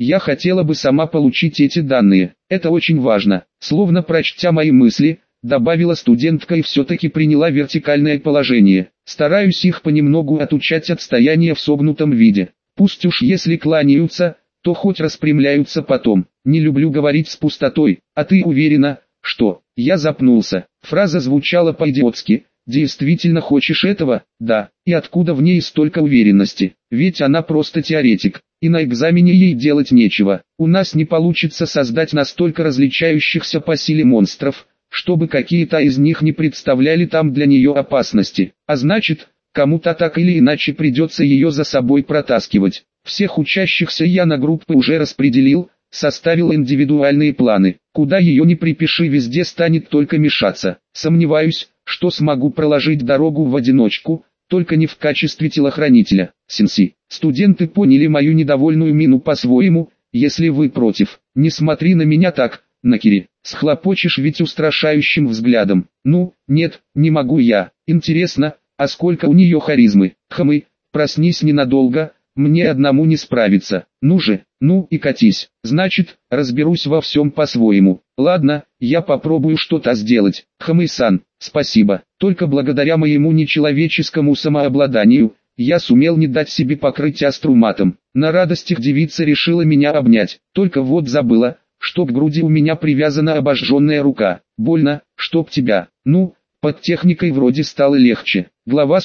Я хотела бы сама получить эти данные. Это очень важно. Словно прочтя мои мысли, добавила студентка и все-таки приняла вертикальное положение. Стараюсь их понемногу отучать от стояния в согнутом виде. Пусть уж если кланяются, то хоть распрямляются потом. Не люблю говорить с пустотой. А ты уверена, что... Я запнулся. Фраза звучала по-идиотски. Действительно хочешь этого? Да. И откуда в ней столько уверенности? Ведь она просто теоретик. И на экзамене ей делать нечего. У нас не получится создать настолько различающихся по силе монстров, чтобы какие-то из них не представляли там для нее опасности. А значит, кому-то так или иначе придется ее за собой протаскивать. Всех учащихся я на группы уже распределил, составил индивидуальные планы. Куда ее не припиши, везде станет только мешаться. Сомневаюсь, что смогу проложить дорогу в одиночку, только не в качестве телохранителя. Сенси. Студенты поняли мою недовольную мину по-своему. Если вы против, не смотри на меня так, Накири. Схлопочешь ведь устрашающим взглядом. Ну, нет, не могу я. Интересно, а сколько у нее харизмы? Хмы, проснись ненадолго, мне одному не справиться. Ну же, ну и катись. Значит, разберусь во всем по-своему. Ладно, я попробую что-то сделать. Хмы-сан, спасибо. Только благодаря моему нечеловеческому самообладанию, я сумел не дать себе покрыть астру матом. На радостях девица решила меня обнять. Только вот забыла, что к груди у меня привязана обожженная рука. Больно, чтоб тебя. Ну, под техникой вроде стало легче. Глава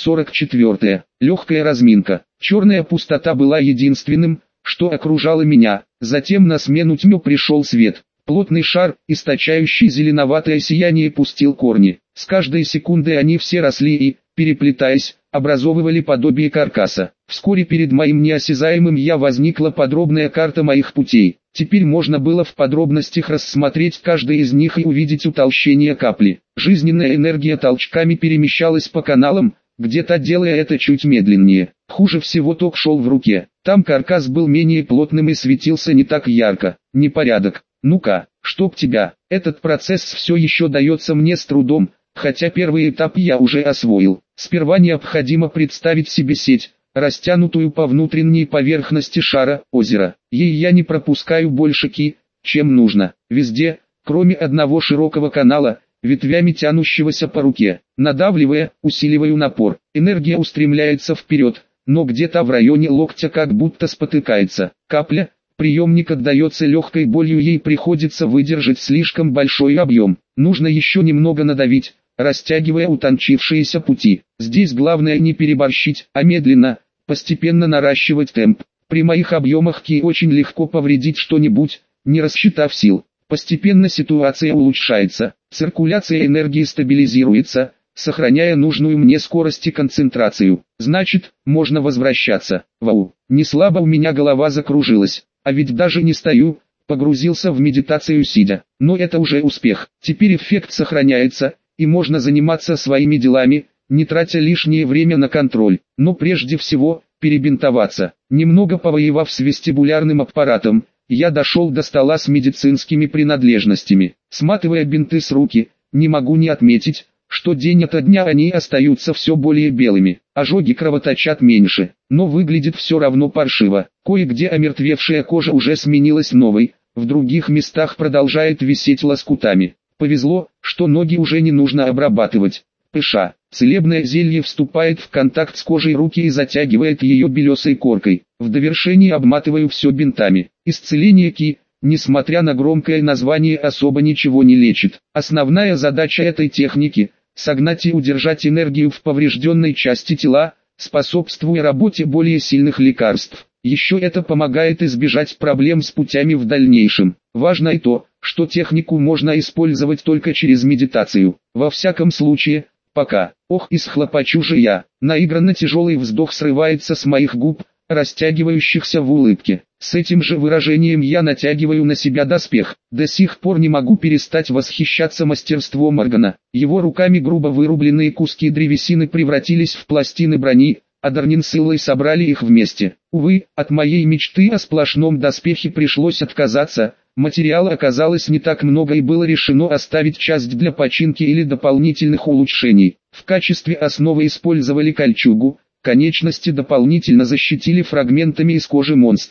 44. Легкая разминка. Черная пустота была единственным, что окружало меня. Затем на смену тьме пришел свет. Плотный шар, источающий зеленоватое сияние, пустил корни. С каждой секундой они все росли и, переплетаясь, образовывали подобие каркаса. Вскоре перед моим неосязаемым «я» возникла подробная карта моих путей. Теперь можно было в подробностях рассмотреть каждый из них и увидеть утолщение капли. Жизненная энергия толчками перемещалась по каналам, где-то делая это чуть медленнее. Хуже всего ток шел в руке. Там каркас был менее плотным и светился не так ярко. Непорядок. Ну-ка, чтоб тебя. Этот процесс все еще дается мне с трудом, хотя первый этап я уже освоил. Сперва необходимо представить себе сеть, растянутую по внутренней поверхности шара, озера. Ей я не пропускаю больше ки, чем нужно. Везде, кроме одного широкого канала, ветвями тянущегося по руке. Надавливая, усиливаю напор. Энергия устремляется вперед, но где-то в районе локтя как будто спотыкается. Капля приемник отдается легкой болью, ей приходится выдержать слишком большой объем. Нужно еще немного надавить, растягивая утончившиеся пути. Здесь главное не переборщить, а медленно, постепенно наращивать темп. При моих объемах ки очень легко повредить что-нибудь, не рассчитав сил. Постепенно ситуация улучшается, циркуляция энергии стабилизируется, сохраняя нужную мне скорость и концентрацию. Значит, можно возвращаться. Вау, не слабо у меня голова закружилась, а ведь даже не стою, погрузился в медитацию сидя. Но это уже успех. Теперь эффект сохраняется, и можно заниматься своими делами, не тратя лишнее время на контроль. Но прежде всего, перебинтоваться. Немного повоевав с вестибулярным аппаратом, я дошел до стола с медицинскими принадлежностями. Сматывая бинты с руки, не могу не отметить, что день ото дня они остаются все более белыми. Ожоги кровоточат меньше, но выглядит все равно паршиво. Кое-где омертвевшая кожа уже сменилась новой, в других местах продолжает висеть лоскутами. Повезло, что ноги уже не нужно обрабатывать. Пыша. Целебное зелье вступает в контакт с кожей руки и затягивает ее белесой коркой. В довершении обматываю все бинтами. Исцеление ки, несмотря на громкое название, особо ничего не лечит. Основная задача этой техники – согнать и удержать энергию в поврежденной части тела, способствуя работе более сильных лекарств. Еще это помогает избежать проблем с путями в дальнейшем. Важно и то, что технику можно использовать только через медитацию. Во всяком случае, пока. Ох, и схлопочу же я. Наигранно тяжелый вздох срывается с моих губ, растягивающихся в улыбке. С этим же выражением я натягиваю на себя доспех. До сих пор не могу перестать восхищаться мастерством Моргана. Его руками грубо вырубленные куски древесины превратились в пластины брони, а Дарнин с Иллой собрали их вместе. Увы, от моей мечты о сплошном доспехе пришлось отказаться. Материала оказалось не так много и было решено оставить часть для починки или дополнительных улучшений. В качестве основы использовали кольчугу, конечности дополнительно защитили фрагментами из кожи монстров.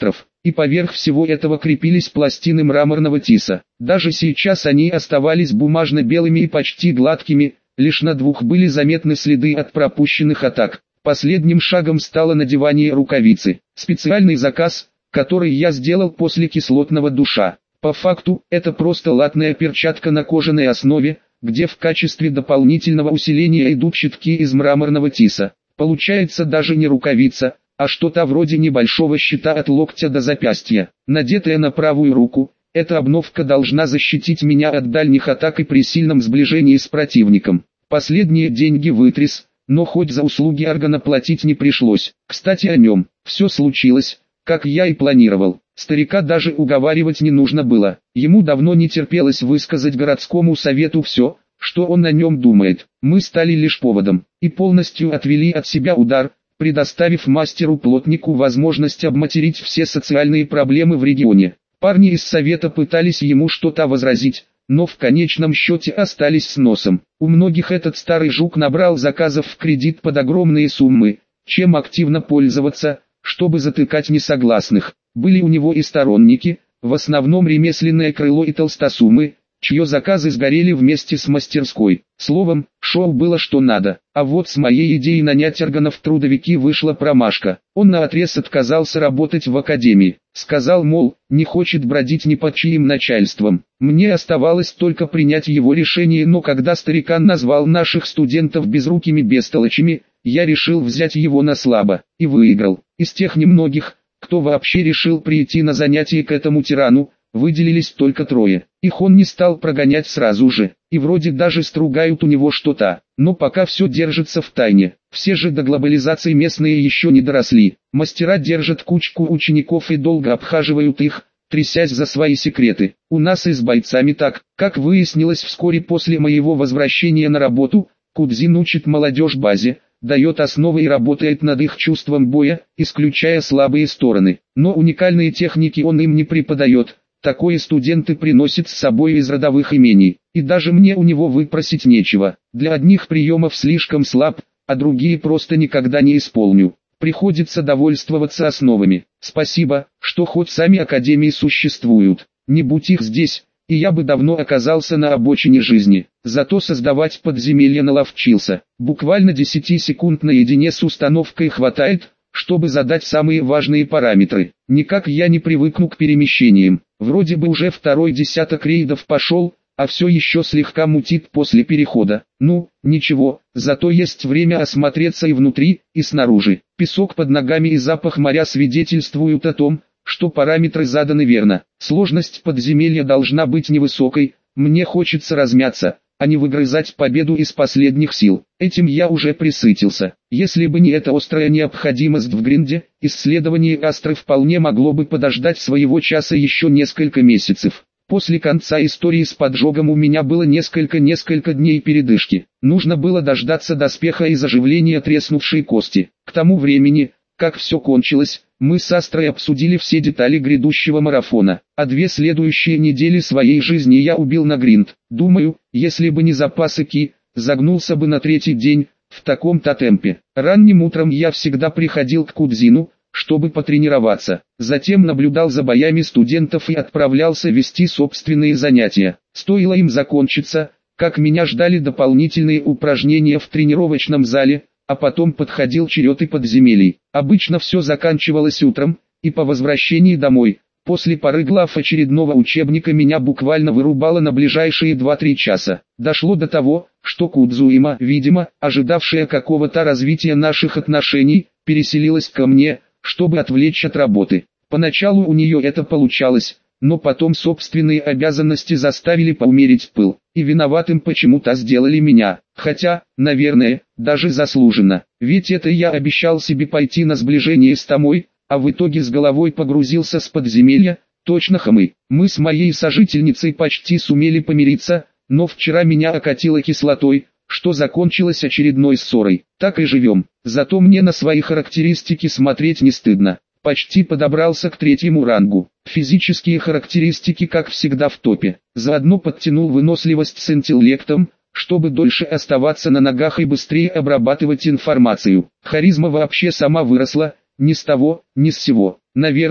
и поверх всего этого крепились пластины мраморного тиса. Даже сейчас они оставались бумажно-белыми и почти гладкими, лишь на двух были заметны следы от пропущенных атак. Последним шагом стало надевание рукавицы. Специальный заказ, который я сделал после кислотного душа. По факту, это просто латная перчатка на кожаной основе, где в качестве дополнительного усиления идут щитки из мраморного тиса. Получается даже не рукавица, а что-то вроде небольшого щита от локтя до запястья. Надетая на правую руку, эта обновка должна защитить меня от дальних атак и при сильном сближении с противником. Последние деньги вытряс, но хоть за услуги органа платить не пришлось. Кстати о нем, все случилось, как я и планировал. Старика даже уговаривать не нужно было. Ему давно не терпелось высказать городскому совету все, что он о нем думает. Мы стали лишь поводом, и полностью отвели от себя удар, предоставив мастеру-плотнику возможность обматерить все социальные проблемы в регионе. Парни из совета пытались ему что-то возразить, но в конечном счете остались с носом. У многих этот старый жук набрал заказов в кредит под огромные суммы, чем активно пользоваться, чтобы затыкать несогласных. Были у него и сторонники, в основном ремесленное крыло и толстосумы, чьи заказы сгорели вместе с мастерской. Словом, шоу было что надо. А вот с моей идеей нанять органов в трудовики вышла промашка. Он наотрез отказался работать в академии. Сказал, мол, не хочет бродить ни под чьим начальством. Мне оставалось только принять его решение, но когда старикан назвал наших студентов безрукими бестолочами, я решил взять его на слабо. И выиграл. Из тех немногих, кто вообще решил прийти на занятия к этому тирану, выделились только трое. Их он не стал прогонять сразу же, и вроде даже стругают у него что-то, но пока все держится в тайне. Все же до глобализации местные еще не доросли. Мастера держат кучку учеников и долго обхаживают их, трясясь за свои секреты. У нас и с бойцами так. Как выяснилось вскоре после моего возвращения на работу, Кудзин учит молодежь базе, дает основы и работает над их чувством боя, исключая слабые стороны. Но уникальные техники он им не преподает. Такое студенты приносят с собой из родовых имений, и даже мне у него выпросить нечего. Для одних приемов слишком слаб, а другие просто никогда не исполню. Приходится довольствоваться основами. Спасибо, что хоть сами академии существуют. Не будь их здесь, и я бы давно оказался на обочине жизни. Зато создавать подземелья наловчился. Буквально 10 секунд наедине с установкой хватает, чтобы задать самые важные параметры. Никак я не привыкну к перемещениям. Вроде бы уже второй десяток рейдов пошел, а все еще слегка мутит после перехода. Ну, ничего, зато есть время осмотреться и внутри, и снаружи. Песок под ногами и запах моря свидетельствуют о том, что параметры заданы верно. Сложность подземелья должна быть невысокой, мне хочется размяться, а не выгрызать победу из последних сил. Этим я уже присытился. Если бы не эта острая необходимость в гринде, исследование Астры вполне могло бы подождать своего часа еще несколько месяцев. После конца истории с поджогом у меня было несколько дней передышки. Нужно было дождаться доспеха и заживления треснувшей кости. К тому времени, как все кончилось, мы с Астрой обсудили все детали грядущего марафона, а 2 следующие недели своей жизни я убил на гринд. Думаю, если бы не запасы ки, загнулся бы на 3-й день, в таком-то темпе. Ранним утром я всегда приходил к Кудзину, чтобы потренироваться, затем наблюдал за боями студентов и отправлялся вести собственные занятия. Стоило им закончиться, как меня ждали дополнительные упражнения в тренировочном зале, а потом подходил черед и подземелий. Обычно все заканчивалось утром, и по возвращении домой, после пары глав очередного учебника меня буквально вырубало на ближайшие 2-3 часа. Дошло до того, что Кудзуима, видимо, ожидавшая какого-то развития наших отношений, переселилась ко мне, чтобы отвлечь от работы. Поначалу у нее это получалось, но потом собственные обязанности заставили поумерить пыл, и виноватым почему-то сделали меня, хотя, наверное, даже заслуженно, ведь это я обещал себе пойти на сближение с Томой, а в итоге с головой погрузился с подземелья, точно хмы. Мы с моей сожительницей почти сумели помириться, но вчера меня окатило кислотой, что закончилось очередной ссорой. Так и живем, зато мне на свои характеристики смотреть не стыдно. Почти подобрался к 3-му рангу. Физические характеристики как всегда в топе. Заодно подтянул выносливость с интеллектом, чтобы дольше оставаться на ногах и быстрее обрабатывать информацию. Харизма вообще сама выросла, ни с того, ни с сего. Наверное,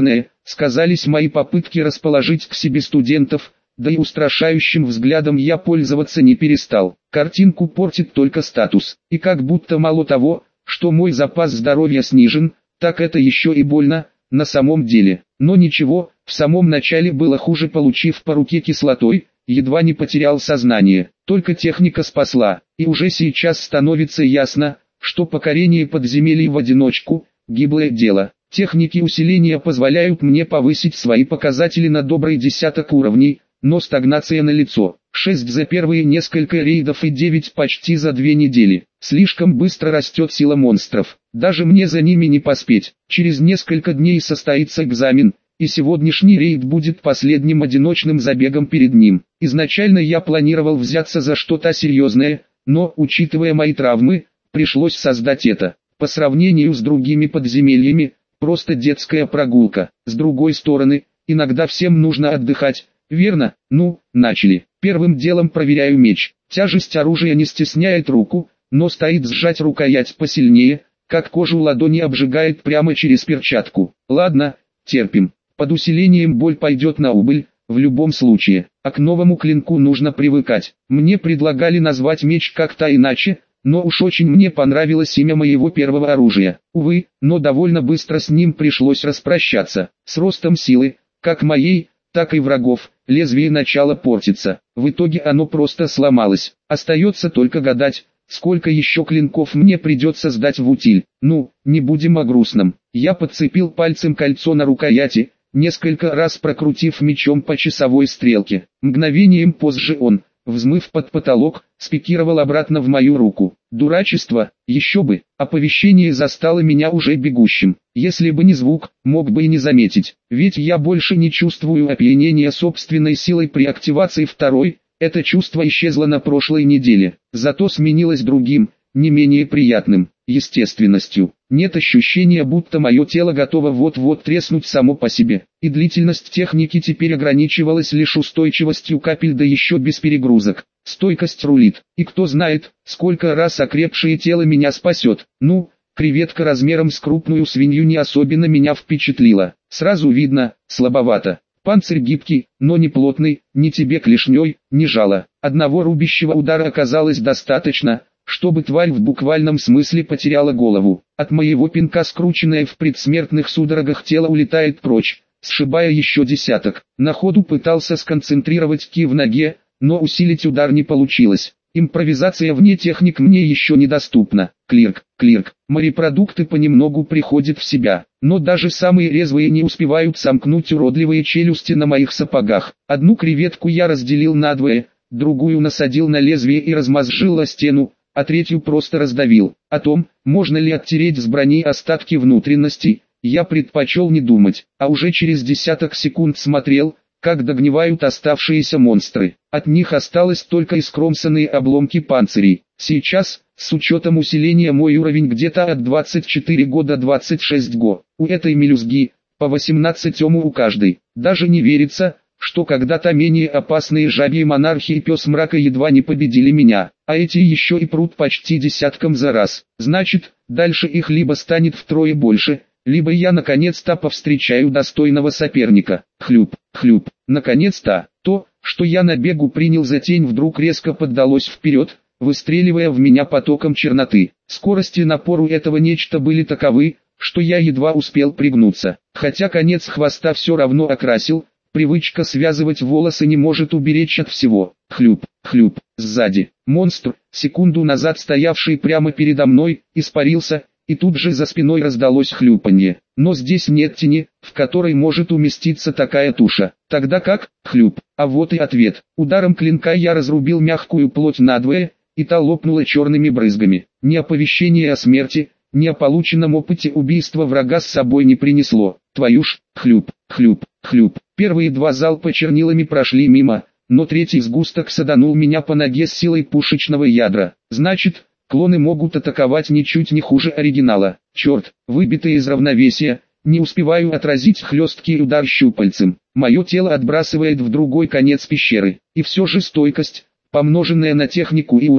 сказались мои попытки расположить к себе студентов, да и устрашающим взглядом я пользоваться не перестал. Картинку портит только статус, и как будто мало того, что мой запас здоровья снижен, так это еще и больно, на самом деле. Но ничего, в самом начале было хуже, получив по руке кислотой, едва не потерял сознание. Только техника спасла, и уже сейчас становится ясно, что покорение подземелий в одиночку – гиблое дело. Техники усиления позволяют мне повысить свои показатели на добрый десяток уровней, но стагнация налицо. 6 за первые несколько рейдов и 9 почти за 2 недели. Слишком быстро растет сила монстров. Даже мне за ними не поспеть. Через несколько дней состоится экзамен, и сегодняшний рейд будет последним одиночным забегом перед ним. Изначально я планировал взяться за что-то серьезное, но, учитывая мои травмы, пришлось создать это. По сравнению с другими подземельями, просто детская прогулка. С другой стороны, иногда всем нужно отдыхать. Верно? Ну, начали. Первым делом проверяю меч. Тяжесть оружия не стесняет руку, но стоит сжать рукоять посильнее, как кожу ладони обжигает прямо через перчатку. Ладно, терпим. Под усилением боль пойдет на убыль, в любом случае. А к новому клинку нужно привыкать. Мне предлагали назвать меч как-то иначе, но уж очень мне понравилось имя моего первого оружия. Увы, но довольно быстро с ним пришлось распрощаться. С ростом силы, как моей, так и врагов, лезвие начало портиться. В итоге оно просто сломалось. Остается только гадать, сколько еще клинков мне придется сдать в утиль. Ну, не будем о грустном. Я подцепил пальцем кольцо на рукояти, несколько раз прокрутив мечом по часовой стрелке. Мгновением позже он, взмыв под потолок, спикировал обратно в мою руку. Дурачество, еще бы, оповещение застало меня уже бегущим. Если бы не звук, мог бы и не заметить, ведь я больше не чувствую опьянения собственной силой при активации второй, это чувство исчезло на прошлой неделе, зато сменилось другим, не менее приятным, естественностью. Нет ощущения, будто мое тело готово вот-вот треснуть само по себе, и длительность техники теперь ограничивалась лишь устойчивостью капель, да еще без перегрузок. Стойкость рулит, и кто знает, сколько раз окрепшее тело меня спасет. Ну, креветка размером с крупную свинью не особенно меня впечатлила. Сразу видно, слабовато. Панцирь гибкий, но не плотный, ни тебе клешней, ни жало. Одного рубящего удара оказалось достаточно, чтобы тварь в буквальном смысле потеряла голову. От моего пинка скрученное в предсмертных судорогах тело улетает прочь, сшибая еще десяток. На ходу пытался сконцентрировать ки в ноге, но усилить удар не получилось. Импровизация вне техник мне еще недоступна. Клирк. Морепродукты понемногу приходят в себя, но даже самые резвые не успевают сомкнуть уродливые челюсти на моих сапогах. Одну креветку я разделил надвое, другую насадил на лезвие и размозжил о стену, а третью просто раздавил. О том, можно ли оттереть с брони остатки внутренностей, я предпочел не думать, а уже через десяток секунд смотрел, как догнивают оставшиеся монстры. От них осталось только искромсанные обломки панцирей. Сейчас, с учетом усиления, мой уровень где-то от 24 года 26 го. У этой мелюзги, по 18 у каждой. Даже не верится, что когда-то менее опасные жабьи монархи и пес мрака едва не победили меня, а эти еще и прут почти десятком за раз. Значит, дальше их либо станет втрое больше, либо я наконец-то повстречаю достойного соперника. Хлюп. Наконец-то, то, что я на бегу принял за тень, вдруг резко поддалось вперед, выстреливая в меня потоком черноты. Скорость и напор у этого нечто были таковы, что я едва успел пригнуться. Хотя конец хвоста все равно окрасил, привычка связывать волосы не может уберечь от всего. Хлюп. Сзади. Монстр, секунду назад стоявший прямо передо мной, испарился, и тут же за спиной раздалось хлюпанье. Но здесь нет тени, в которой может уместиться такая туша. Тогда как? Хлюп. А вот и ответ. Ударом клинка я разрубил мягкую плоть надвое, и та лопнула черными брызгами. Ни оповещение о смерти, ни о полученном опыте убийства врага с собой не принесло. Твою ж, хлюп. Первые два залпа чернилами прошли мимо, но третий сгусток саданул меня по ноге с силой пушечного ядра. Значит, клоны могут атаковать ничуть не хуже оригинала. Черт, выбитый из равновесия, не успеваю отразить хлесткий удар щупальцем. Мое тело отбрасывает в другой конец пещеры. И все же стойкость, помноженная на технику и уровень,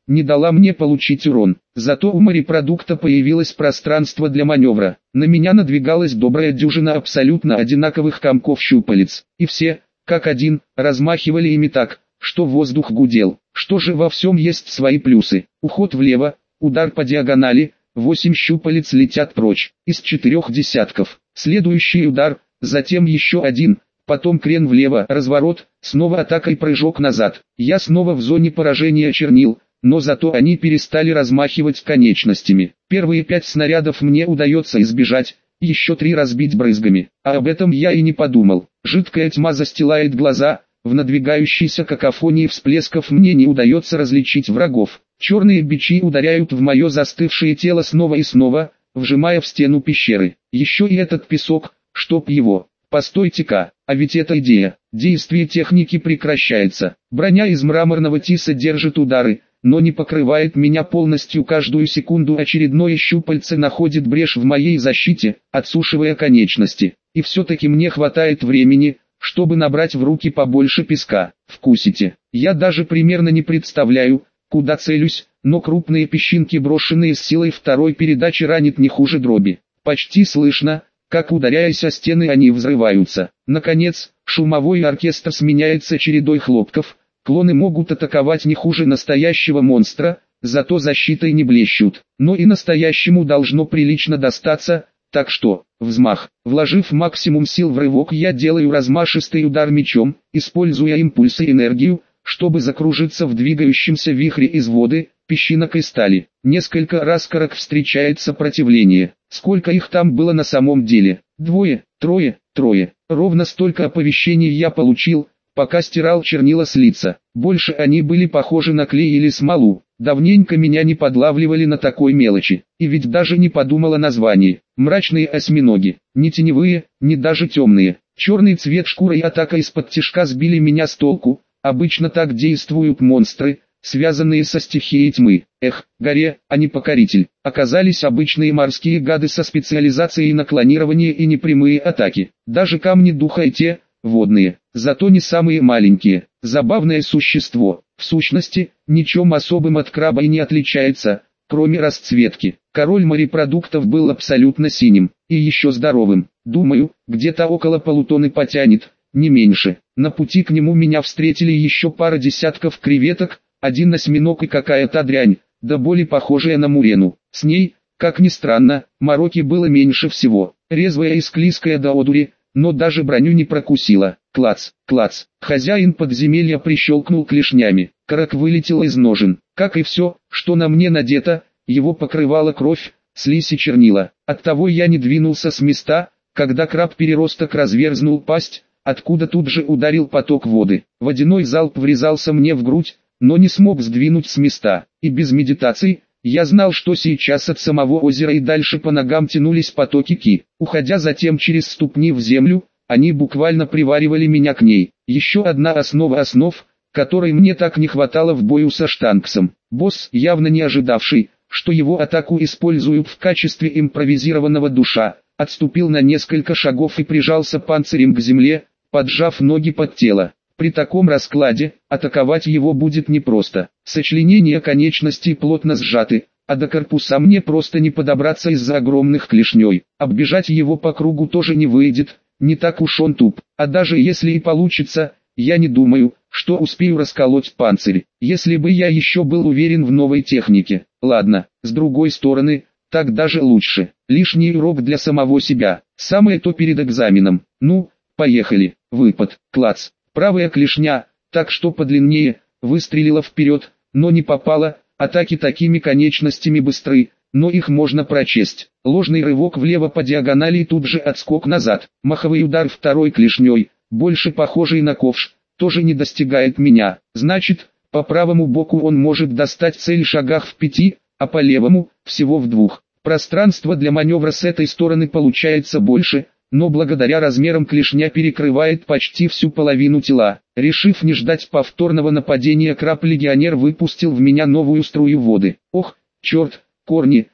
не дала мне получить урон. Зато у морепродукта появилось пространство для маневра. На меня надвигалась добрая дюжина абсолютно одинаковых комков щупалец. И все, как один, размахивали ими так, что воздух гудел. Что же во всем есть свои плюсы? Уход влево, удар по диагонали, 8 щупалец летят прочь, из 4 десятков. Следующий удар, затем еще один, потом крен влево, разворот, снова атака и прыжок назад. Я снова в зоне поражения чернил, но зато они перестали размахивать конечностями. Первые 5 снарядов мне удается избежать, еще 3 разбить брызгами. А об этом я и не подумал. Жидкая тьма застилает глаза, в надвигающейся какофонии всплесков мне не удается различить врагов. Черные бичи ударяют в мое застывшее тело снова и снова, вжимая в стену пещеры. Еще и этот песок, чтоб его. Постойте-ка, а ведь это идея. Действие техники прекращается. Броня из мраморного тиса держит удары, но не покрывает меня полностью. Каждую секунду очередное щупальце находит брешь в моей защите, отсушивая конечности. И все-таки мне хватает времени, чтобы набрать в руки побольше песка. Вкусите. Я даже примерно не представляю, куда целюсь, но крупные песчинки, брошенные с силой второй передачи, ранят не хуже дроби. Почти слышно, как, ударяясь о стены, они взрываются. Наконец, шумовой оркестр сменяется чередой хлопков. Клоны могут атаковать не хуже настоящего монстра, зато защитой не блещут. Но и настоящему должно прилично достаться, так что, взмах. Вложив максимум сил в рывок, я делаю размашистый удар мечом, используя импульс и энергию, чтобы закружиться в двигающемся вихре из воды, песчинок и стали. Несколько раз Карак встречает сопротивление. Сколько их там было на самом деле? 2, 3, 3. Ровно столько оповещений я получил, пока стирал чернила с лица. Больше они были похожи на клей или смолу. Давненько меня не подлавливали на такой мелочи. И ведь даже не подумал о названии. Мрачные осьминоги. Не теневые, не даже темные. Черный цвет шкуры и атака из-под тишка сбили меня с толку. Обычно так действуют монстры, связанные со стихией тьмы. Эх, горе, а не покоритель. Оказались обычные морские гады со специализацией на клонирование и непрямые атаки. Даже камни духа и те, водные, зато не самые маленькие. Забавное существо. В сущности, ничем особым от краба и не отличается, кроме расцветки. Король морепродуктов был абсолютно синим, и еще здоровым. Думаю, где-то около полутонны потянет, не меньше. На пути к нему меня встретили еще пара десятков креветок, один осьминог и какая-то дрянь, да более похожая на мурену. С ней, как ни странно, мороки было меньше всего. Резвая и склизкая до одури, но даже броню не прокусила. Клац, клац. Хозяин подземелья прищелкнул клешнями. Карак вылетел из ножен. Как и все, что на мне надето, его покрывала кровь, слизь и чернила. Оттого я не двинулся с места, когда краб-переросток разверзнул пасть, откуда тут же ударил поток воды. Водяной залп врезался мне в грудь, но не смог сдвинуть с места. И без медитаций, я знал, что сейчас от самого озера и дальше по ногам тянулись потоки ки. Уходя затем через ступни в землю, они буквально приваривали меня к ней. Еще одна основа основ, которой мне так не хватало в бою со Штанксом. Босс, явно не ожидавший, что его атаку используют в качестве импровизированного душа, отступил на несколько шагов и прижался панцирем к земле, поджав ноги под тело. При таком раскладе, атаковать его будет непросто. Сочленения конечностей плотно сжаты, а до корпуса мне просто не подобраться из-за огромных клешней. Оббежать его по кругу тоже не выйдет, не так уж он туп. А даже если и получится, я не думаю, что успею расколоть панцирь. Если бы я еще был уверен в новой технике. Ладно, с другой стороны, так даже лучше. Лишний урок для самого себя. Самое то перед экзаменом. Ну, поехали. Выпад, клац. Правая клешня, так что подлиннее, выстрелила вперед, но не попала. Атаки такими конечностями быстры, но их можно прочесть. Ложный рывок влево по диагонали и тут же отскок назад. Маховый удар второй клешней, больше похожий на ковш, тоже не достигает меня. Значит, по правому боку он может достать цель в шагах в 5, а по левому – всего в 2. Пространство для маневра с этой стороны получается больше, но благодаря размерам клешня перекрывает почти всю половину тела. Решив не ждать повторного нападения, краб-легионер выпустил в меня новую струю воды. Ох, черт, корни.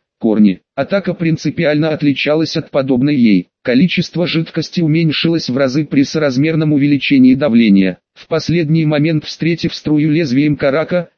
Атака принципиально отличалась от подобной ей. Количество жидкости уменьшилось в разы при соразмерном увеличении давления. В последний момент, встретив струю лезвием карака,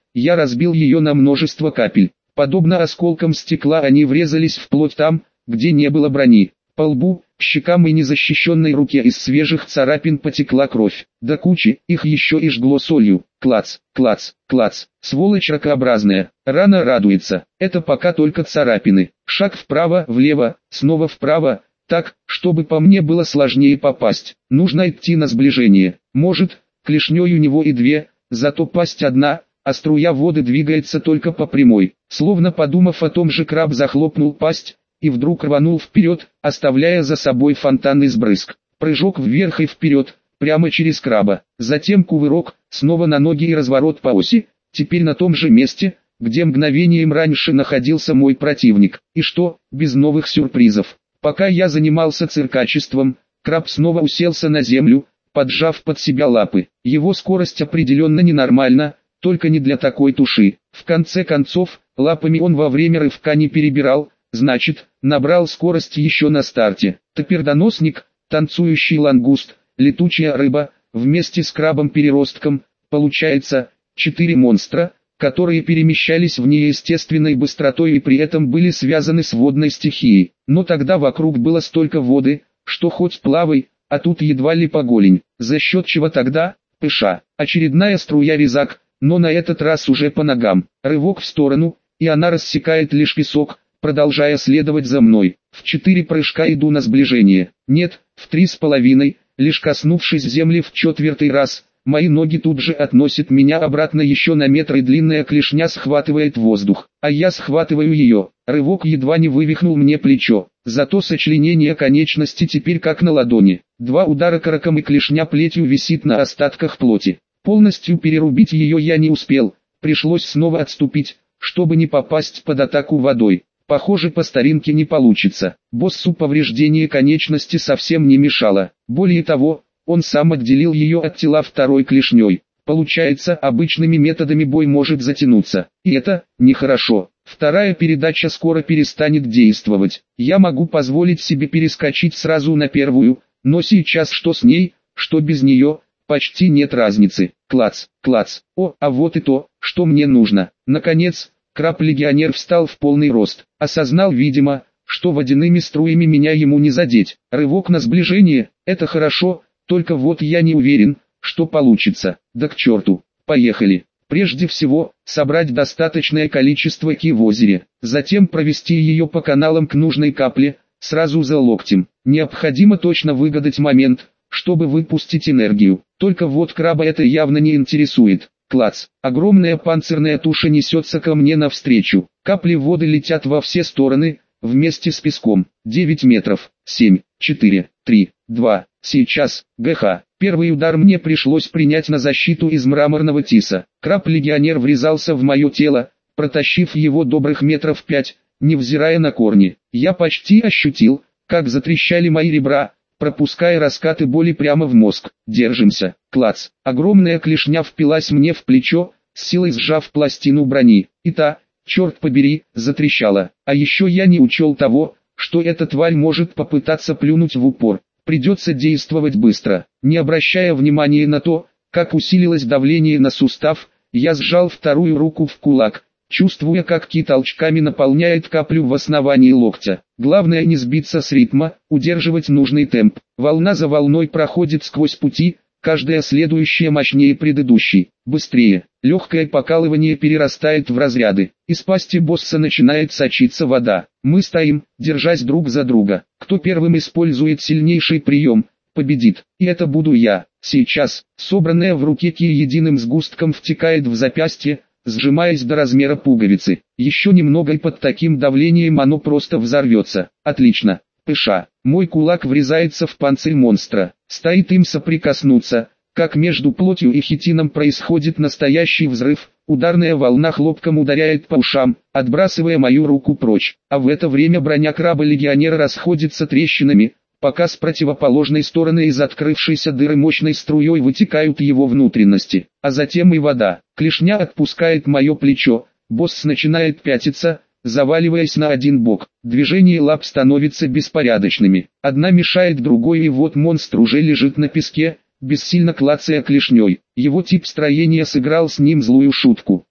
я разбил ее на множество капель. Подобно осколкам стекла они врезались в плоть там, где не было брони. По лбу, щекам и незащищенной руке из свежих царапин потекла кровь. До кучи, их еще и жгло солью. Клац, клац, клац. Сволочь ракообразная. Рана радуется. Это пока только царапины. Шаг вправо, влево, снова вправо. Так, чтобы по мне было сложнее попасть. Нужно идти на сближение. Может, клешней у него и две, зато пасть одна, а струя воды двигается только по прямой. Словно подумав о том же, краб захлопнул пасть и вдруг рванул вперед, оставляя за собой фонтан из брызг. Прыжок вверх и вперед, прямо через краба. Затем кувырок, снова на ноги и разворот по оси, теперь на том же месте, где мгновением раньше находился мой противник. И что, без новых сюрпризов. Пока я занимался циркачеством, краб снова уселся на землю, поджав под себя лапы. Его скорость определенно ненормальна, только не для такой туши. В конце концов, лапами он во время рывка не перебирал, значит, набрал скорость еще на старте. Топирдоносник, танцующий лангуст, летучая рыба, вместе с крабом-переростком, получается, 4 монстра, которые перемещались в неестественной быстротой и при этом были связаны с водной стихией. Но тогда вокруг было столько воды, что хоть плавай, а тут едва ли по голень. За счет чего тогда? Пыша. Очередная струя резак, но на этот раз уже по ногам. Рывок в сторону, и она рассекает лишь песок, продолжая следовать за мной. В 4 прыжка иду на сближение. Нет, в 3,5, лишь коснувшись земли в 4-й раз. Мои ноги тут же относят меня обратно еще на метр, и длинная клешня схватывает воздух, а я схватываю ее. Рывок едва не вывихнул мне плечо, зато сочленение конечности теперь как на ладони. 2 удара караком и клешня плетью висит на остатках плоти. Полностью перерубить ее я не успел, пришлось снова отступить, чтобы не попасть под атаку водой. Похоже, по старинке не получится. Боссу повреждение конечности совсем не мешало. Более того, он сам отделил ее от тела второй клешней. Получается, обычными методами бой может затянуться. И это нехорошо. Вторая передача скоро перестанет действовать. Я могу позволить себе перескочить сразу на первую, но сейчас что с ней, что без нее, почти нет разницы. Клац, клац. О, а вот и то, что мне нужно. Наконец, краб-легионер встал в полный рост. Осознал, видимо, что водяными струями меня ему не задеть. Рывок на сближение – это хорошо. Только вот я не уверен, что получится. Да к черту, поехали. Прежде всего, собрать достаточное количество ки в озере, затем провести ее по каналам к нужной капле, сразу за локтем. Необходимо точно выгадать момент, чтобы выпустить энергию. Только вот краба это явно не интересует. Клац, огромная панцирная туша несется ко мне навстречу. Капли воды летят во все стороны, вместе с песком. 9 метров, 7, 4, 3, 2. Сейчас, ГХ. Первый удар мне пришлось принять на защиту из мраморного тиса. Краб-легионер врезался в мое тело, протащив его добрых метров 5, невзирая на корни. Я почти ощутил, как затрещали мои ребра, пропуская раскаты боли прямо в мозг. Держимся. Клац. Огромная клешня впилась мне в плечо, с силой сжав пластину брони. И та, черт побери, затрещала. А еще я не учел того, что эта тварь может попытаться плюнуть в упор. Придется действовать быстро. Не обращая внимания на то, как усилилось давление на сустав, я сжал вторую руку в кулак, чувствуя, как ки толчками наполняет каплю в основании локтя. Главное не сбиться с ритма, удерживать нужный темп. Волна за волной проходит сквозь пути, каждая следующая мощнее предыдущей. Быстрее. Легкое покалывание перерастает в разряды. Из пасти босса начинает сочиться вода. Мы стоим, держась друг за друга. Кто первым использует сильнейший прием, победит. И это буду я. Сейчас, собранная в руке ки единым сгустком втекает в запястье, сжимаясь до размера пуговицы. Еще немного и под таким давлением оно просто взорвется. Отлично. Пыша. Мой кулак врезается в панцирь монстра. Стоит им соприкоснуться, как между плотью и хитином происходит настоящий взрыв. Ударная волна хлопком ударяет по ушам, отбрасывая мою руку прочь. А в это время броня краба-легионера расходится трещинами, пока с противоположной стороны из открывшейся дыры мощной струей вытекают его внутренности. А затем и вода. Клешня отпускает мое плечо, босс начинает пятиться, заваливаясь на один бок. Движения лап становятся беспорядочными. Одна мешает другой, и вот монстр уже лежит на песке, бессильно клацая клешней. Его тип строения сыграл с ним злую шутку.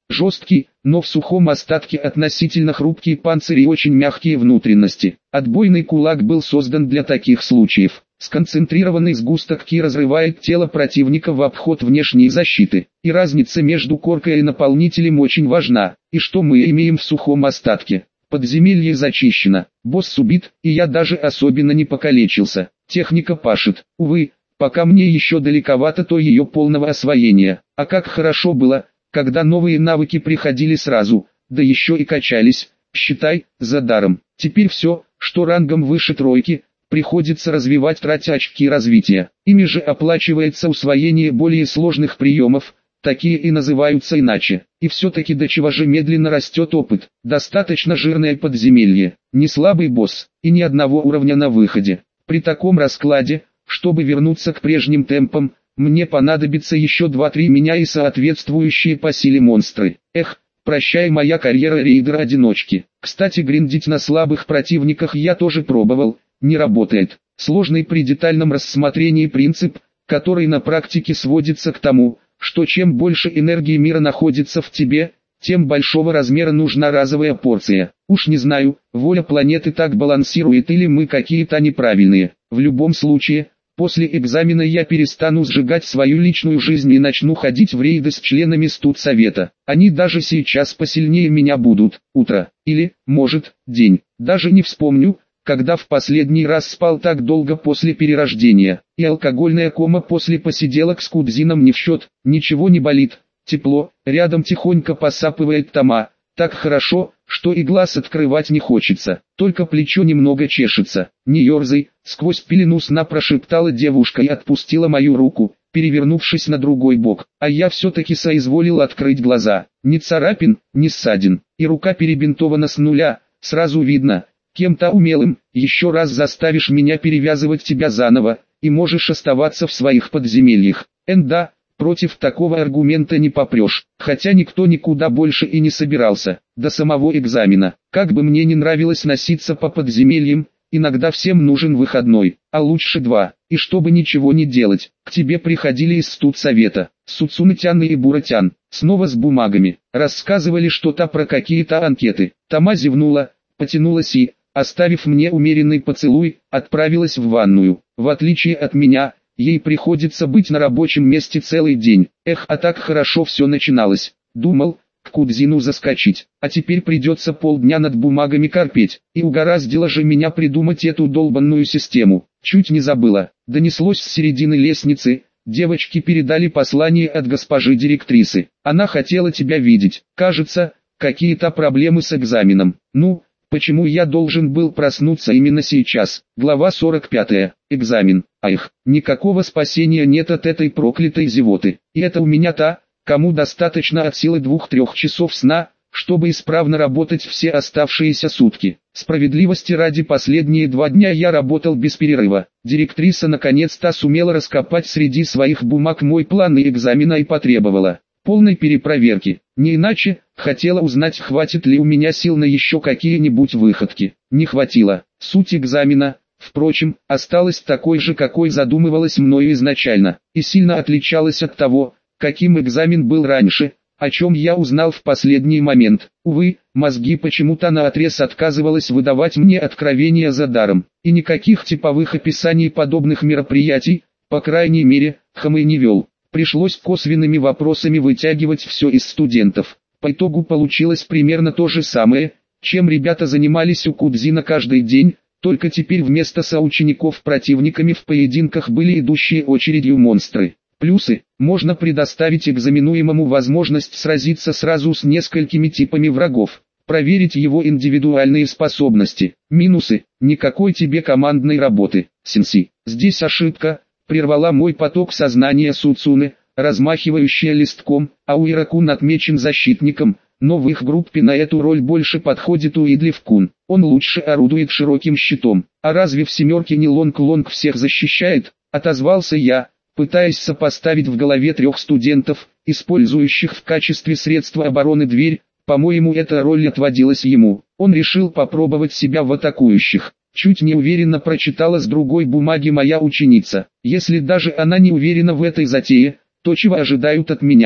Жесткий, но в сухом остатке относительно хрупкий панцирь и очень мягкие внутренности. Отбойный кулак был создан для таких случаев. Сконцентрированный сгусток ки разрывает тело противника в обход внешней защиты. И разница между коркой и наполнителем очень важна. И что мы имеем в сухом остатке? Подземелье зачищено, босс убит, и я даже особенно не покалечился. Техника пашет. Увы, пока мне еще далековато до ее полного освоения. А как хорошо было, когда новые навыки приходили сразу, да еще и качались, считай, за даром. Теперь все, что рангом выше тройки, приходится развивать, тратя очки развития. Ими же оплачивается усвоение более сложных приемов, такие и называются иначе. И все-таки до чего же медленно растет опыт. Достаточно жирное подземелье, не слабый босс, и ни одного уровня на выходе. При таком раскладе, чтобы вернуться к прежним темпам, мне понадобится еще 2-3 меня и соответствующие по силе монстры. Эх, прощай моя карьера рейдера-одиночки. Кстати, гриндить на слабых противниках я тоже пробовал, не работает. Сложный при детальном рассмотрении принцип, который на практике сводится к тому, что чем больше энергии мира находится в тебе, тем большого размера нужна разовая порция. Уж не знаю, воля планеты так балансирует или мы какие-то неправильные. В любом случае, после экзамена я перестану сжигать свою личную жизнь и начну ходить в рейды с членами студсовета. Они даже сейчас посильнее меня будут. Утро, или, может, день. Даже не вспомню, когда в последний раз спал так долго после перерождения. И алкогольная кома после посиделок с кудзином не в счет. Ничего не болит, тепло, рядом тихонько посапывает Тома. Так хорошо, что и глаз открывать не хочется, только плечо немного чешется. «Не ерзай», — сквозь пелену сна прошептала девушка и отпустила мою руку, перевернувшись на другой бок. А я все-таки соизволил открыть глаза. Ни царапин, ни ссадин, и рука перебинтована с нуля, сразу видно, кем-то умелым. Еще раз заставишь меня перевязывать тебя заново, и можешь оставаться в своих подземельях. Да. Против такого аргумента не попрешь, хотя никто никуда больше и не собирался, до самого экзамена. Как бы мне не нравилось носиться по подземельям, иногда всем нужен выходной, а лучше 2, и чтобы ничего не делать. К тебе приходили из студсовета, Суцунэ-тян и Бура-тян, снова с бумагами, рассказывали что-то про какие-то анкеты. Тома зевнула, потянулась и, оставив мне умеренный поцелуй, отправилась в ванную. В отличие от меня, ей приходится быть на рабочем месте целый день. Эх, а так хорошо все начиналось. Думал, к кудзину заскочить, а теперь придется полдня над бумагами корпеть. И угораздило же меня придумать эту долбанную систему. Чуть не забыла. Донеслось с середины лестницы. Девочки передали послание от госпожи директрисы. Она хотела тебя видеть. Кажется, какие-то проблемы с экзаменом. Ну, почему я должен был проснуться именно сейчас? Глава 45. Экзамен. Ах, никакого спасения нет от этой проклятой зевоты. И это у меня та, кому достаточно от силы 2-3 часов сна, чтобы исправно работать все оставшиеся сутки. Справедливости ради, последние 2 дня я работал без перерыва. Директриса наконец-то сумела раскопать среди своих бумаг мой план и экзамена и потребовала полной перепроверки. Не иначе, хотела узнать, хватит ли у меня сил на еще какие-нибудь выходки. Не хватило. Суть экзамена, впрочем, осталась такой же, какой задумывалась мною изначально, и сильно отличалась от того, каким экзамен был раньше, о чем я узнал в последний момент. Увы, мозги почему-то наотрез отказывалась выдавать мне откровения за даром, и никаких типовых описаний подобных мероприятий, по крайней мере, Хамэй не вел. Пришлось косвенными вопросами вытягивать все из студентов. По итогу получилось примерно то же самое, чем ребята занимались у кудзина каждый день, только теперь вместо соучеников противниками в поединках были идущие очередью монстры. Плюсы: можно предоставить экзаменуемому возможность сразиться сразу с несколькими типами врагов, проверить его индивидуальные способности. Минусы: никакой тебе командной работы. Сенси, здесь ошибка, прервала мой поток сознания Суцунэ, размахивающая листком, а Уиракун отмечен защитником, но в их группе на эту роль больше подходит Уидлив-кун. Он лучше орудует широким щитом. А разве в семерке не Лонг-Лонг всех защищает? Отозвался я, пытаясь сопоставить в голове 3 студентов, использующих в качестве средства обороны дверь. По-моему, эта роль отводилась ему. Он решил попробовать себя в атакующих. Чуть неуверенно прочитала с другой бумаги моя ученица. Если даже она не уверена в этой затее, то чего ожидают от меня?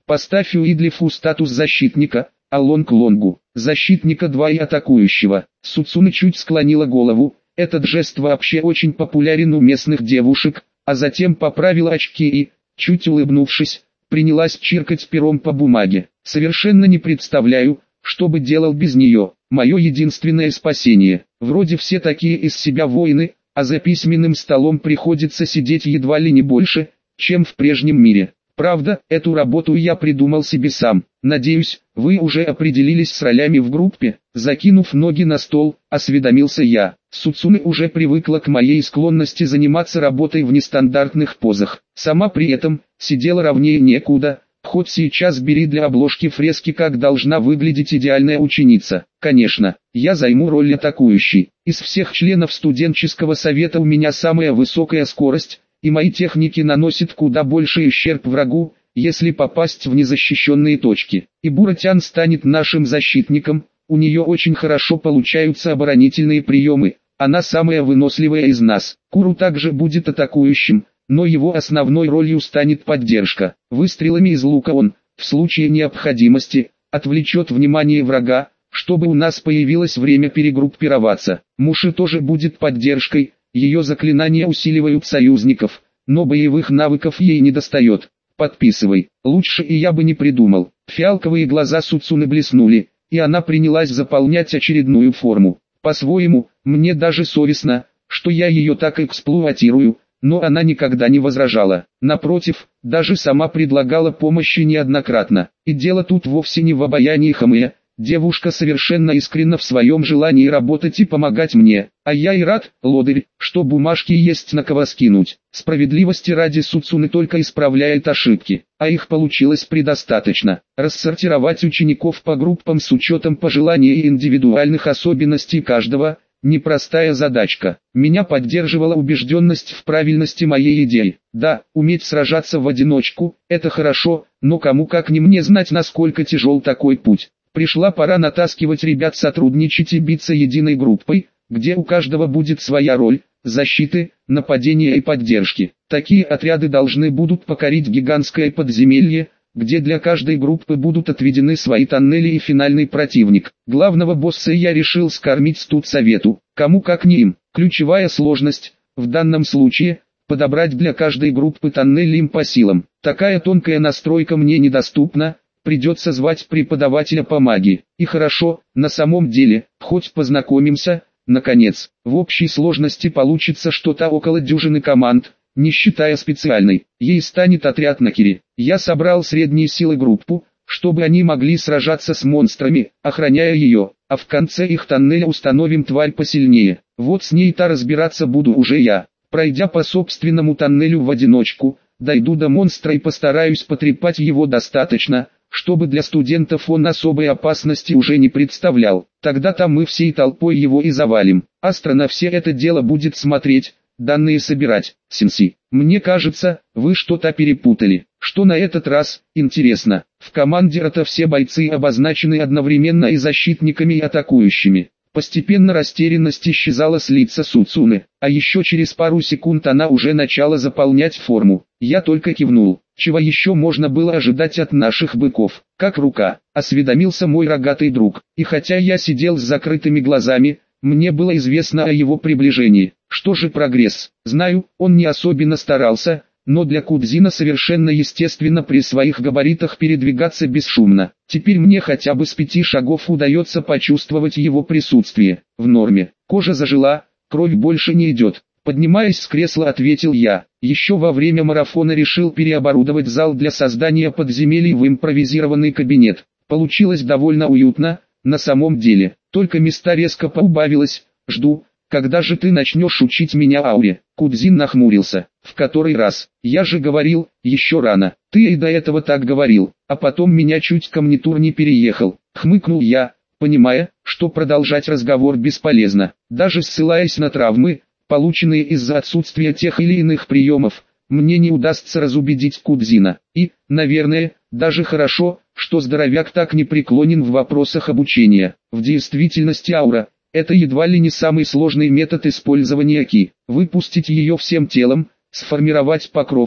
Поставь Уидлифу статус защитника, а Лонг Лонгу, защитника 2 и атакующего. Суцуне чуть склонила голову, этот жест вообще очень популярен у местных девушек, а затем поправила очки и, чуть улыбнувшись, принялась чиркать пером по бумаге. Совершенно не представляю, что бы делал без нее. Мое единственное спасение. Вроде все такие из себя воины, а за письменным столом приходится сидеть едва ли не больше, чем в прежнем мире. Правда, эту работу я придумал себе сам. Надеюсь, вы уже определились с ролями в группе. Закинув ноги на стол, осведомился я. Суцуне уже привыкла к моей склонности заниматься работой в нестандартных позах. Сама при этом сидела ровнее некуда. Хоть сейчас бери для обложки фрески, как должна выглядеть идеальная ученица. Конечно, я займу роль атакующей. Из всех членов студенческого совета у меня самая высокая скорость, и мои техники наносят куда больше ущерб врагу, если попасть в незащищенные точки. И Буратян станет нашим защитником, у нее очень хорошо получаются оборонительные приемы, она самая выносливая из нас. Куру также будет атакующим, но его основной ролью станет поддержка. Выстрелами из лука он, в случае необходимости, отвлечет внимание врага, чтобы у нас появилось время перегруппироваться. Муши тоже будет поддержкой. Ее заклинания усиливают союзников, но боевых навыков ей не достает. Подписывай. Лучше и я бы не придумал. Фиалковые глаза Суцуне блеснули, и она принялась заполнять очередную форму. По-своему, мне даже совестно, что я ее так эксплуатирую, но она никогда не возражала. Напротив, даже сама предлагала помощи неоднократно. И дело тут вовсе не в обаянии Хамэ. Девушка совершенно искренна в своем желании работать и помогать мне, а я и рад, лодырь, что бумажки есть на кого скинуть. Справедливости ради Суцуне только исправляет ошибки, а их получилось предостаточно. Рассортировать учеников по группам с учетом пожеланий и индивидуальных особенностей каждого – непростая задачка. Меня поддерживала убежденность в правильности моей идеи. Да, уметь сражаться в одиночку – это хорошо, но кому как не мне знать, насколько тяжел такой путь. Пришла пора натаскивать ребят сотрудничать и биться единой группой, где у каждого будет своя роль – защиты, нападения и поддержки. Такие отряды должны будут покорить гигантское подземелье, где для каждой группы будут отведены свои тоннели и финальный противник. Главного босса я решил скормить студсовету, кому как не им. Ключевая сложность, в данном случае, подобрать для каждой группы тоннели им по силам. Такая тонкая настройка мне недоступна. Придется звать преподавателя по магии. И хорошо, на самом деле, хоть познакомимся, наконец. В общей сложности получится что-то около дюжины команд, не считая специальной. Ей станет отряд Накири. Я собрал средние силы группу, чтобы они могли сражаться с монстрами, охраняя ее, а в конце их тоннеля установим тварь посильнее. Вот с ней-то разбираться буду уже я. Пройдя по собственному тоннелю в одиночку, дойду до монстра и постараюсь потрепать его достаточно, чтобы для студентов он особой опасности уже не представлял. Тогда-то мы всей толпой его и завалим. Астра на все это дело будет смотреть, данные собирать. Сенси, мне кажется, вы что-то перепутали. Что на этот раз, интересно? В команде Рота все бойцы обозначены одновременно и защитниками, и атакующими. Постепенно растерянность исчезала с лица Суцуне, а еще через пару секунд она уже начала заполнять форму. Я только кивнул. Чего еще можно было ожидать от наших быков? Как рука, осведомился мой рогатый друг. И хотя я сидел с закрытыми глазами, мне было известно о его приближении. Что же прогресс? Знаю, он не особенно старался, но для Кудзина совершенно естественно при своих габаритах передвигаться бесшумно. Теперь мне хотя бы с 5 шагов удается почувствовать его присутствие. В норме. Кожа зажила, кровь больше не идет. Поднимаясь с кресла, ответил я. Еще во время марафона решил переоборудовать зал для создания подземелий в импровизированный кабинет. Получилось довольно уютно, на самом деле. Только места резко поубавилось. Жду, когда же ты начнешь учить меня ауре. Кудзин нахмурился. В который раз? Я же говорил, еще рано. Ты и до этого так говорил, а потом меня чуть ко мне тур не переехал. Хмыкнул я, понимая, что продолжать разговор бесполезно. Даже ссылаясь на травмы, полученные из-за отсутствия тех или иных приемов, мне не удастся разубедить Кудзина. И, наверное, даже хорошо, что здоровяк так непреклонен в вопросах обучения. В действительности аура – это едва ли не самый сложный метод использования ки. Выпустить ее всем телом, сформировать покров,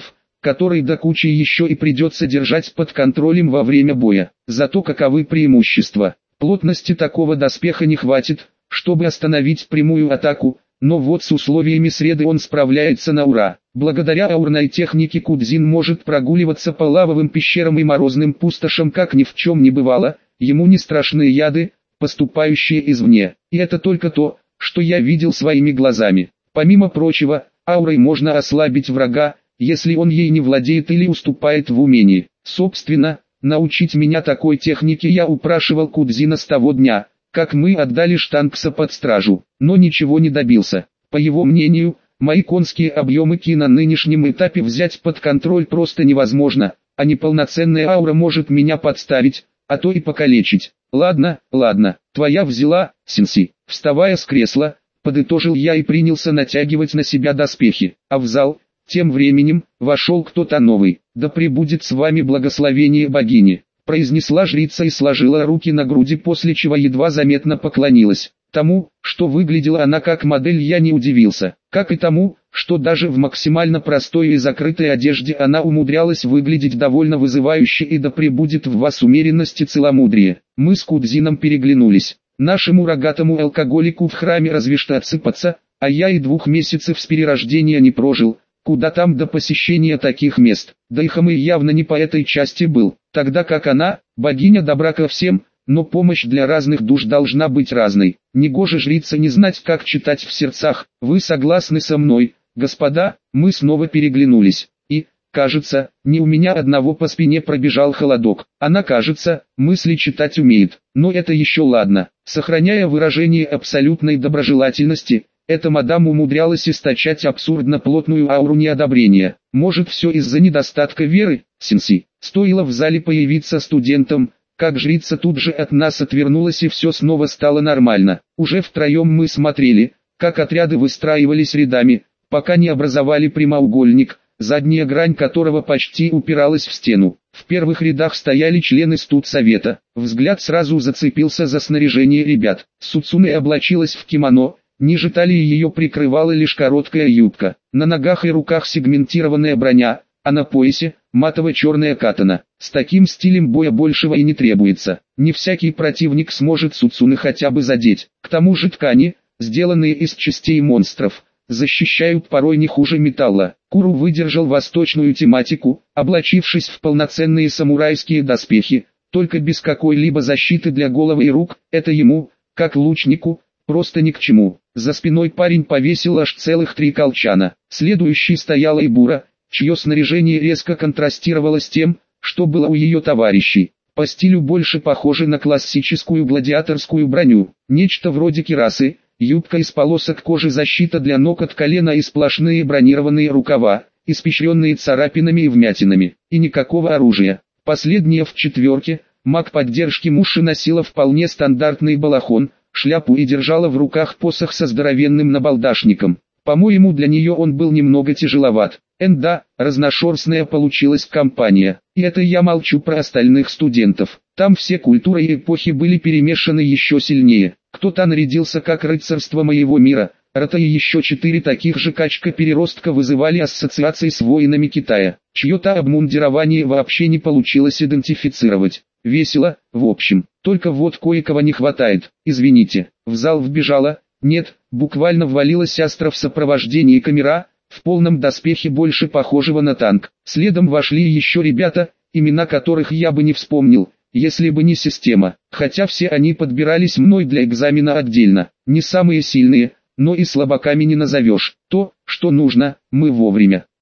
который до кучи еще и придется держать под контролем во время боя. Зато каковы преимущества? Плотности такого доспеха не хватит, чтобы остановить прямую атаку, но вот с условиями среды он справляется на ура. Благодаря аурной технике Кудзин может прогуливаться по лавовым пещерам и морозным пустошам как ни в чем не бывало, ему не страшны яды, поступающие извне. И это только то, что я видел своими глазами. Помимо прочего, аурой можно ослабить врага, если он ей не владеет или уступает в умении. Собственно, научить меня такой технике я упрашивал Кудзина с того дня, как мы отдали Штангса под стражу, но ничего не добился. По его мнению, мои конские объемы ки на нынешнем этапе взять под контроль просто невозможно, а неполноценная аура может меня подставить, а то и покалечить. Ладно, твоя взяла, сенси. Вставая с кресла, подытожил я и принялся натягивать на себя доспехи, а в зал, тем временем, вошел кто-то новый. «Да пребудет с вами благословение богини», произнесла жрица и сложила руки на груди, после чего едва заметно поклонилась. Тому, что выглядела она как модель, я не удивился, как и тому, что даже в максимально простой и закрытой одежде она умудрялась выглядеть довольно вызывающе, и да пребудет в вас умеренность и целомудрие. Мы с Кудзином переглянулись. Нашему рогатому алкоголику в храме разве что отсыпаться, а я и 2 месяцев с перерождения не прожил. Куда там до посещения таких мест, да и Хамэй явно не по этой части был, тогда как она, богиня добра ко всем, но помощь для разных душ должна быть разной. Негоже жрица не знать, как читать в сердцах. Вы согласны со мной, господа? Мы снова переглянулись, и, кажется, не у меня одного по спине пробежал холодок. Она, кажется, мысли читать умеет, но это еще ладно. Сохраняя выражение абсолютной доброжелательности, эта мадам умудрялась источать абсурдно плотную ауру неодобрения. Может, все из-за недостатка веры, сенси? Стоило в зале появиться студентам, как жрица тут же от нас отвернулась, и все снова стало нормально. Уже втроем мы смотрели, как отряды выстраивались рядами, пока не образовали прямоугольник, задняя грань которого почти упиралась в стену. В первых рядах стояли члены студсовета. Взгляд сразу зацепился за снаряжение ребят. Суцуне облачилась в кимоно. Ниже талии ее прикрывала лишь короткая юбка, на ногах и руках сегментированная броня, а на поясе – матово-черная катана. С таким стилем боя большего и не требуется. Не всякий противник сможет Суцуне хотя бы задеть. К тому же ткани, сделанные из частей монстров, защищают порой не хуже металла. Куру выдержал восточную тематику, облачившись в полноценные самурайские доспехи, только без какой-либо защиты для головы и рук. Это ему, как лучнику, просто ни к чему. За спиной парень повесил аж целых 3 колчана. Следующий стояла Ибура, чье снаряжение резко контрастировало с тем, что было у ее товарищей. По стилю больше похоже на классическую гладиаторскую броню. Нечто вроде кирасы, юбка из полосок кожи, защита для ног от колена и сплошные бронированные рукава, испещренные царапинами и вмятинами. И никакого оружия. Последняя в четверке, маг поддержки Муши носила вполне стандартный балахон, шляпу и держала в руках посох со здоровенным набалдашником. По-моему, для нее он был немного тяжеловат. Да, разношерстная получилась компания. И это я молчу про остальных студентов. Там все культуры и эпохи были перемешаны еще сильнее. Кто-то нарядился как рыцарство моего мира. Рата и еще 4 таких же качка-переростка вызывали ассоциации с воинами Китая. Чье-то обмундирование вообще не получилось идентифицировать. Весело, в общем. Только вот кое-кого не хватает. Извините. В зал вбежала, нет, буквально ввалилась Астра в сопровождении Камера, в полном доспехе, больше похожего на танк. Следом вошли еще ребята, имена которых я бы не вспомнил, если бы не система. Хотя все они подбирались мной для экзамена отдельно. Не самые сильные, но и слабаками не назовешь. То, что нужно, мы вовремя.